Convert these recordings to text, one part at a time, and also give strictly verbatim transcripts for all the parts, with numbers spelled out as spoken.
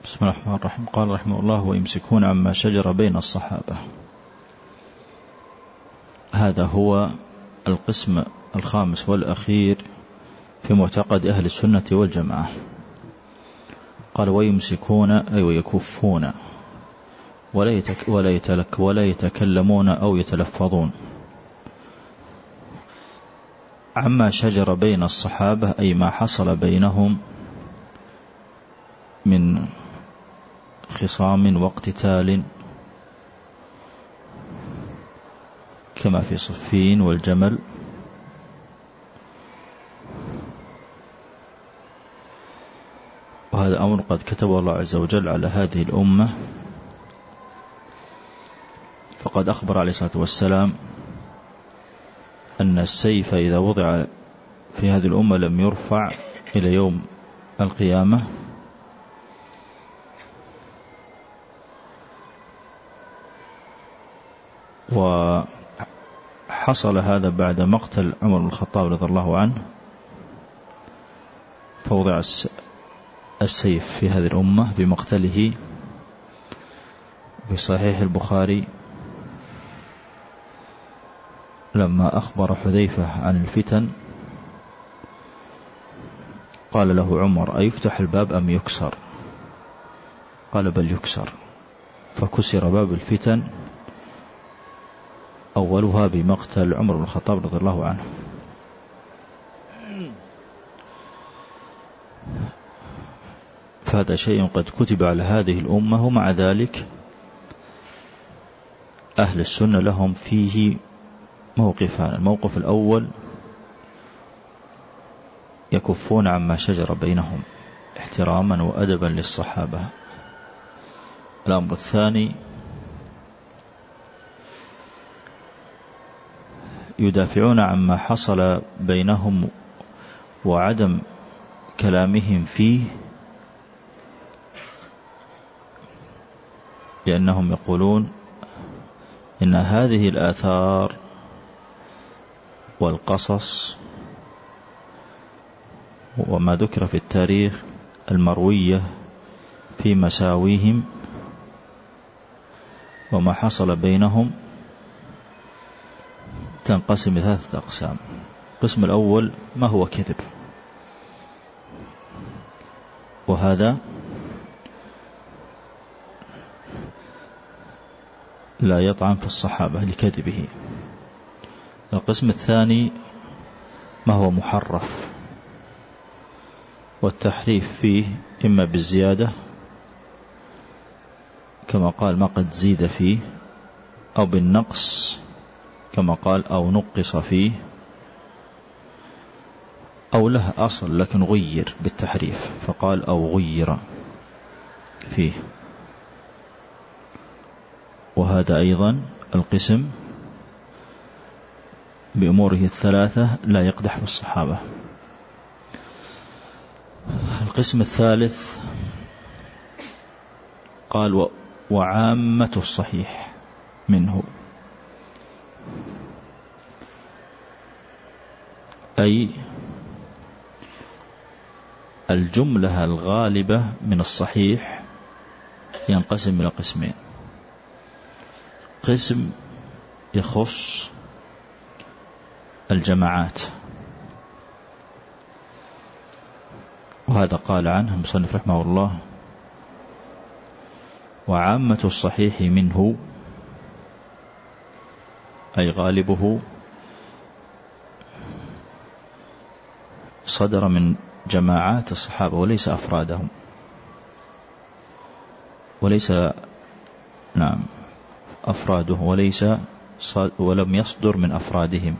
بسم الله الرحمن الرحيم. قال رحمه الله: ويمسكون عما شجر بين الصحابة. هذا هو القسم الخامس والأخير في معتقد أهل السنة والجماعة. قال: ويمسكون أي ويكفون ولا, يتك ولا, يتلك ولا يتكلمون أو يتلفظون عما شجر بين الصحابة، أي ما حصل بينهم من خصام واقتتال كما في صفين والجمل، وهذا أمر قد كتبه الله عز وجل على هذه الأمة. فقد أخبر عليه الصلاة والسلام أن السيف إذا وضع في هذه الأمة لم يرفع إلى يوم القيامة، وحصل هذا بعد مقتل عمر بن الخطاب رضي الله عنه، فوضع السيف في هذه الأمة بمقتله. في صحيح البخاري لما أخبر حذيفة عن الفتن قال له عمر: أيفتح الباب أم يكسر؟ قال: بل يكسر. فكسر باب الفتن، أولها بمقتل عمر بن الخطاب رضي الله عنه. فهذا شيء قد كتب على هذه الأمة، ومع ذلك أهل السنة لهم فيه موقفان. الموقف الأول: يكفون عما شجر بينهم احتراما وأدبا للصحابة. الأمر الثاني: يدافعون عما حصل بينهم وعدم كلامهم فيه، لأنهم يقولون إن هذه الآثار والقصص وما ذكر في التاريخ المروية في مساويهم وما حصل بينهم تنقسم ثلاثة أقسام. القسم الأول: ما هو كذب، وهذا لا يطعن في الصحابة لكذبه. القسم الثاني: ما هو محرف، والتحريف فيه إما بالزيادة كما قال ما قد زيد فيه، أو بالنقص كما قال أو نقص فيه، أو له أصل لكن غير بالتحريف فقال أو غير فيه. وهذا أيضا القسم بأموره الثلاثة لا يقدح في الصحابة. القسم الثالث قال: وعامة الصحيح منه، أي الجملة الغالبة من الصحيح ينقسم إلى قسمين: قسم يخص الجماعات، وهذا قال عنه المصنف رحمه الله: وعامة الصحيح منه، أي غالبه صدر من جماعات الصحابة وليس أفرادهم، وليس نعم أفراده وليس ولم يصدر من أفرادهم،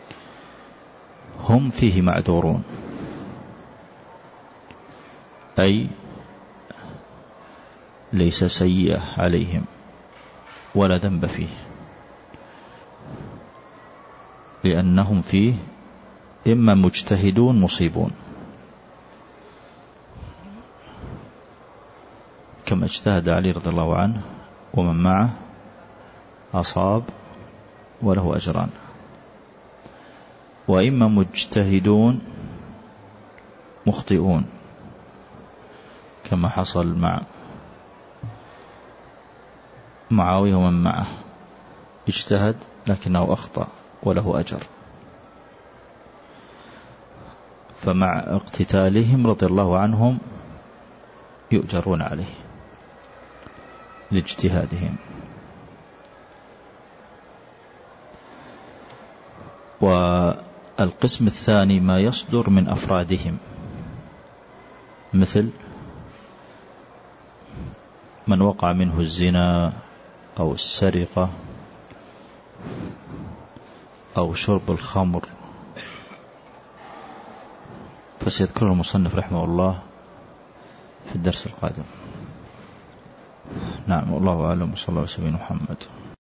هم فيه معذورون، أي ليس سيئة عليهم ولا ذنب فيه، لأنهم فيه إما مجتهدون مصيبون كما اجتهد علي رضي الله عنه ومن معه أصاب وله أجران، وإما مجتهدون مخطئون كما حصل مع معاوية ومن معه اجتهد لكنه أخطأ وله أجر، فمع اقتتالهم رضي الله عنهم يؤجرون عليه لاجتهادهم. والقسم الثاني ما يصدر من أفرادهم، مثل من وقع منه الزنا أو السرقة أو شرب الخمر، فسيذكر المصنف رحمه الله في الدرس القادم. نعم، والله أعلم، وصلى الله وسلم على محمد.